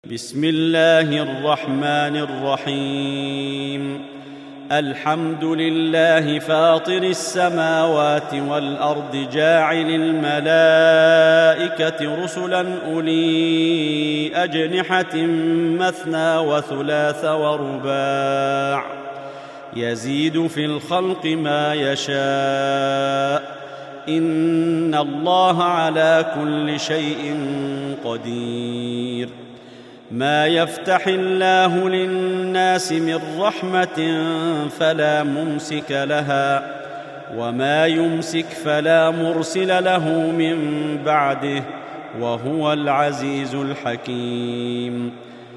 بسم الله الرحمن الرحيم. الحمد لله فاطر السماوات والأرض جاعل الملائكة رسلا أولي أجنحة مثنى وثلاث ورباع يزيد في الخلق ما يشاء إن الله على كل شيء قدير. ما يفتح الله للناس من رحمة فلا ممسك لها وما يمسك فلا مرسل له من بعده وهو العزيز الحكيم.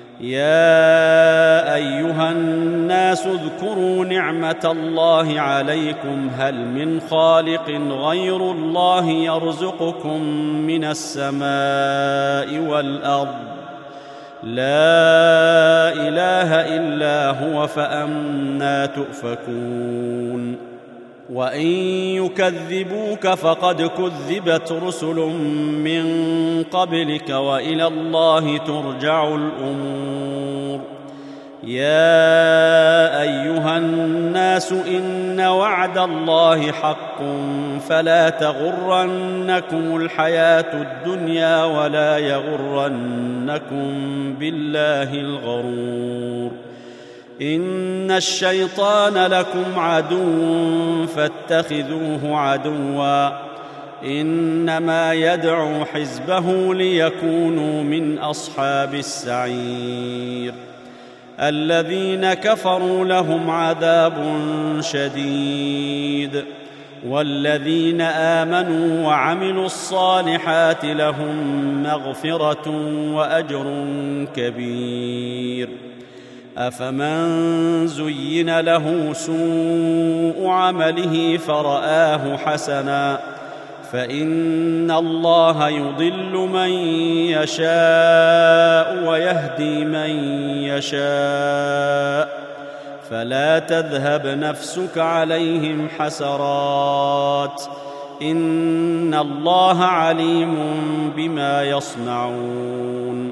يا أيها الناس اذكروا نعمة الله عليكم هل من خالق غير الله يرزقكم من السماء والأرض لا إله إلا هو فأنى تؤفكون. وإن يكذبوك فقد كذبت رسل من قبلك وإلى الله ترجع الأمور. يا أيها الناس إن وعد الله حق فلا تغرنكم الحياة الدنيا ولا يغرنكم بالله الغرور. إن الشيطان لكم عدو فاتخذوه عدوا إنما يدعو حزبه ليكونوا من أصحاب السعير. الذين كفروا لهم عذاب شديد والذين آمنوا وعملوا الصالحات لهم مغفرة وأجر كبير. أفمن زين له سوء عمله فرآه حسنا فإن الله يضل من يشاء ويهدي من يشاء فلا تذهب نفسك عليهم حسرات إن الله عليم بما يصنعون.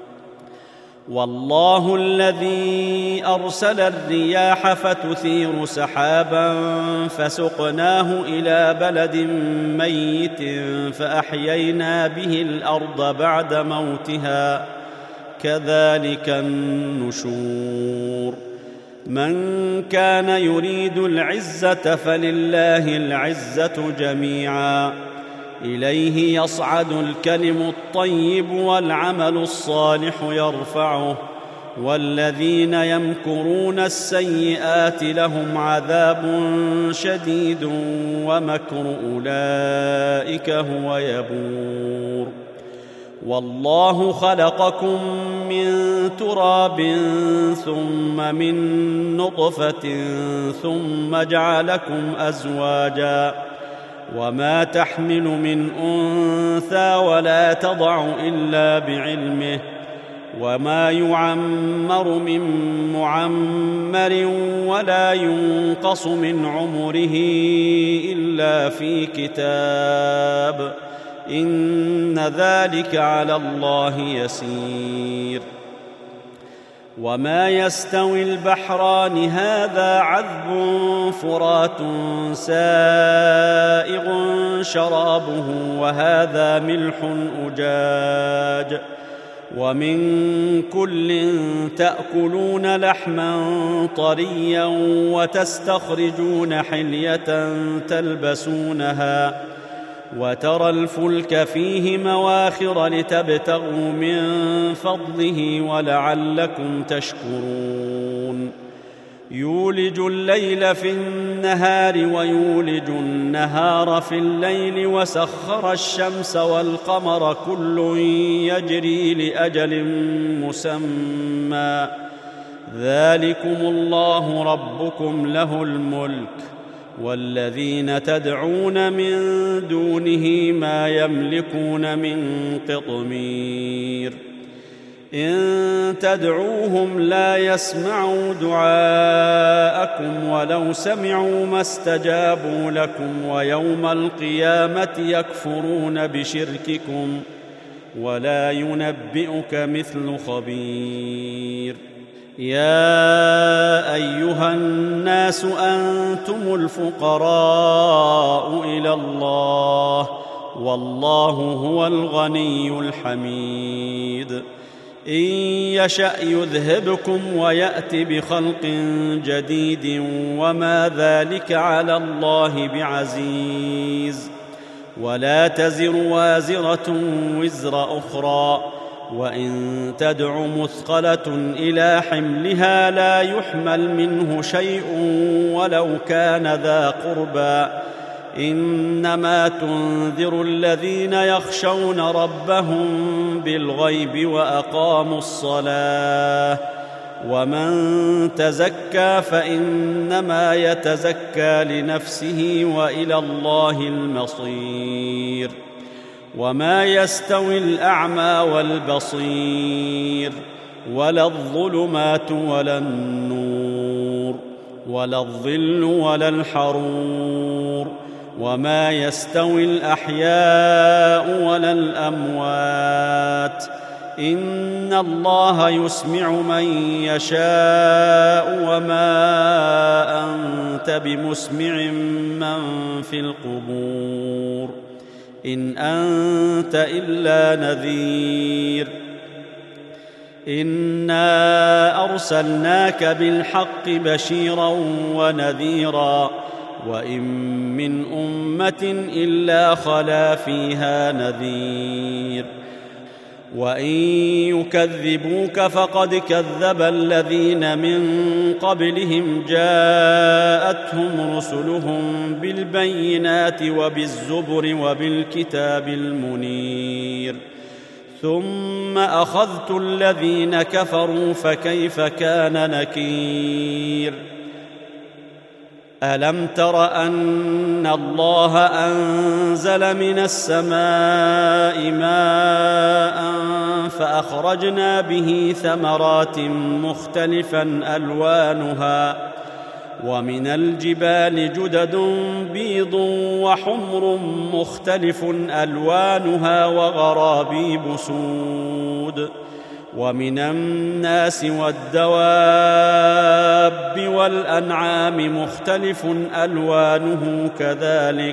والله الذي أرسل الرياح فتثير سحابا فسقناه إلى بلد ميت فأحيينا به الأرض بعد موتها كذلك النشور. من كان يريد العزة فلله العزة جميعا إليه يصعد الكلم الطيب والعمل الصالح يرفعه والذين يمكرون السيئات لهم عذاب شديد ومكر أولئك هو يبور. والله خلقكم من تراب ثم من نطفة ثم جعلكم أزواجا وما تحمل من أنثى ولا تضع إلا بعلمه وما يعمر من معمر ولا ينقص من عمره إلا في كتاب إن ذلك على الله يسير. وما يستوي البحران هذا عذب فرات سائغ شرابه وهذا ملح أجاج ومن كل تأكلون لحما طريا وتستخرجون حلية تلبسونها وترى الفلك فيه مواخر لتبتغوا من فضله ولعلكم تشكرون. يولج الليل في النهار ويولج النهار في الليل وسخر الشمس والقمر كل يجري لأجل مسمى ذلكم الله ربكم له الملك والذين تدعون من دونه ما يملكون من قطمير. إن تدعوهم لا يسمعوا دعاءكم ولو سمعوا ما استجابوا لكم ويوم القيامة يكفرون بشرككم ولا ينبئك مثل خبير. يا أيها الناس أنتم الفقراء إلى الله والله هو الغني الحميد. إن يشأ يذهبكم ويأت بخلق جديد وما ذلك على الله بعزيز. ولا تزر وازرة وزر أخرى، وإن تدع مثقلة إلى حملها لا يحمل منه شيء ولو كان ذا قربى. إنما تنذر الذين يخشون ربهم بالغيب وأقاموا الصلاة، ومن تزكى فإنما يتزكى لنفسه وإلى الله المصير. وما يستوي الأعمى والبصير ولا الظلمات ولا النور ولا الظل ولا الحرور، وما يستوي الأحياء ولا الأموات. إن الله يسمع من يشاء وما أنت بمسمع من في القبور، إن أنت إلا نذير. إنا أرسلناك بالحق بشيرا ونذيرا، وإن من أمة إلا خلا فيها نذير. وإن يكذبوك فقد كذب الذين من قبلهم جاءتهم رسلهم بالبينات وبالزبر وبالكتاب المنير، ثم أخذت الذين كفروا فكيف كان نكير. ألم تر أن الله أنزل من السماء ماء فأخرجنا به ثمرات مختلفا ألوانها، ومن الجبال جدد بيض وحمر مختلف ألوانها وغرابيب سود، ومن الناس والدواب والأنعام مختلف ألوانه كذلك،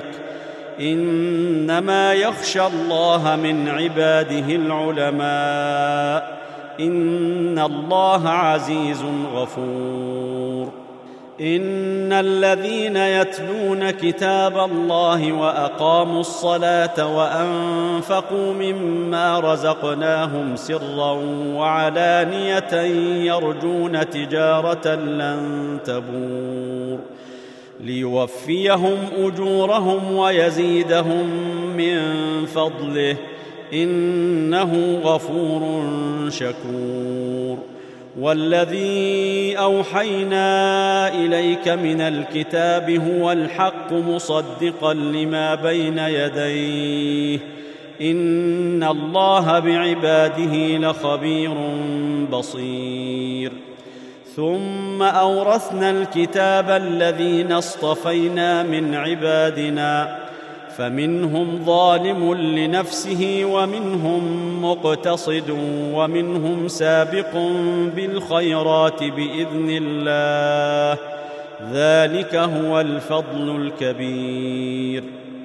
إنما يخشى الله من عباده العلماء، إن الله عزيز غفور. إن الذين يتلون كتاب الله وأقاموا الصلاة وأنفقوا مما رزقناهم سرا وعلانية يرجون تجارة لن تبور ليوفيهم أجورهم ويزيدهم من فضله، إنه غفور شكور. والذي أوحينا إليك من الكتاب هو الحق مصدقا لما بين يديه، إن الله بعباده لخبير بصير. ثم أورثنا الكتاب الذين اصطفينا من عبادنا، فمنهم ظالم لنفسه ومنهم مقتصد ومنهم سابق بالخيرات بإذن الله، ذلك هو الفضل الكبير.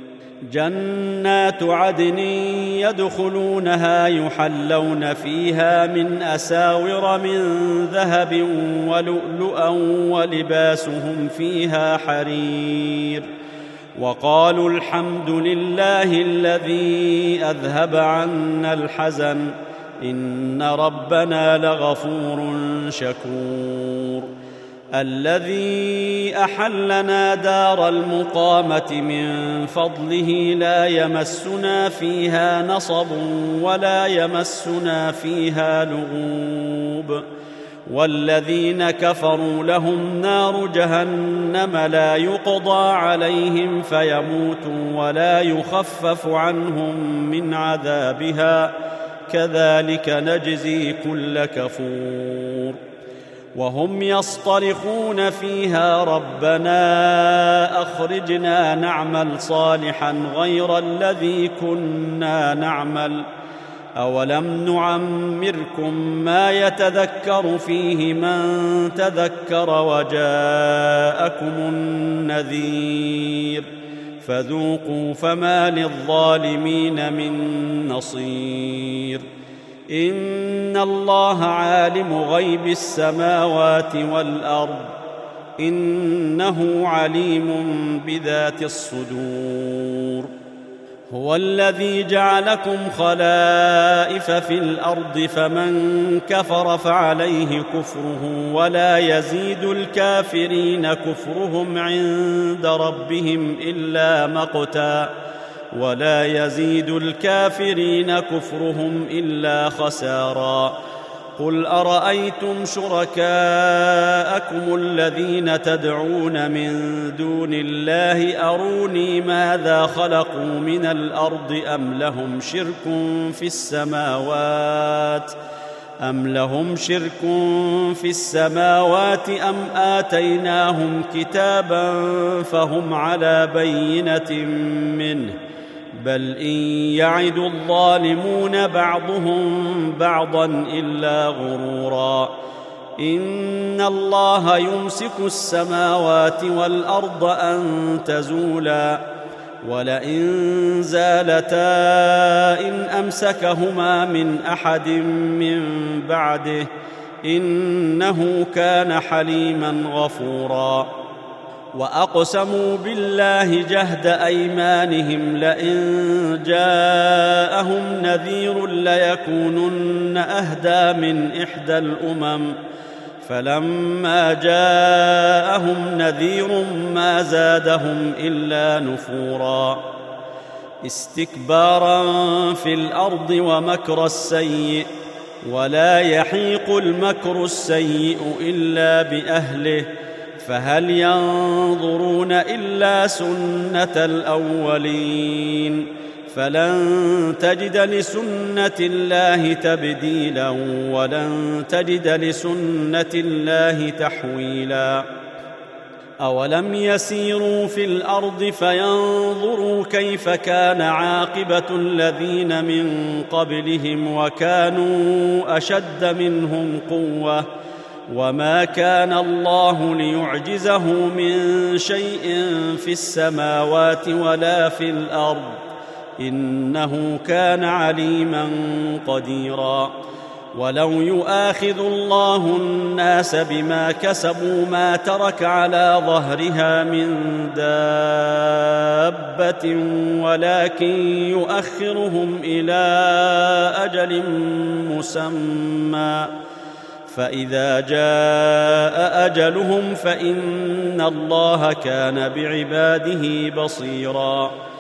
جنات عدن يدخلونها يحلون فيها من أساور من ذهب ولؤلؤا ولباسهم فيها حرير، وقالوا الحمد لله الذي أذهب عنا الحزن إن ربنا لغفور شكور. الذي أحلنا دار المقامة من فضله لا يمسنا فيها نصب ولا يمسنا فيها لغوب، والذين كفروا لهم نار جهنم لا يقضى عليهم فيموتوا ولا يخفف عنهم من عذابها، كذلك نجزي كل كفور. وهم يصطرخون فيها ربنا أخرجنا نعمل صالحا غير الذي كنا نعمل أولم نعمركم ما يتذكر فيه من تذكر وجاءكم النذير فذوقوا فما للظالمين من نصير إن الله عالم غيب السماوات والأرض إنه عليم بذات الصدور هو الذي جعلكم خلائف في الأرض فمن كفر فعليه كفره ولا يزيد الكافرين كفرهم عند ربهم إلا مقتا ولا يزيد الكافرين كفرهم إلا خسارا قل أرأيتم شركاءكم الذين تدعون من دون الله أروني ماذا خلقوا من الأرض أم لهم شرك في السماوات أم آتيناهم كتابا فهم على بينة منه بل إن يعد الظالمون بعضهم بعضا إلا غرورا إن الله يمسك السماوات والأرض أن تزولا ولئن زالتا إن أمسكهما من أحد من بعده إنه كان حليما غفورا وأقسموا بالله جهد أيمانهم لئن جاءهم نذير ليكونن أهدى من إحدى الأمم فلما جاءهم نذير ما زادهم إلا نفورا استكبارا في الأرض ومكر السيء ولا يحيق المكر السيء إلا بأهله فهل ينظرون إلا سنة الأولين فلن تجد لسنة الله تبديلا ولن تجد لسنة الله تحويلا أولم يسيروا في الأرض فينظروا كيف كان عاقبة الذين من قبلهم وكانوا أشد منهم قوة وما كان الله ليعجزه من شيء في السماوات ولا في الأرض إنه كان عليما قديرا ولو يؤاخذ الله الناس بما كسبوا ما ترك على ظهرها من دابة ولكن يؤخرهم إلى أجل مسمى فإذا جاء أجلهم فإن الله كان بعباده بصيرا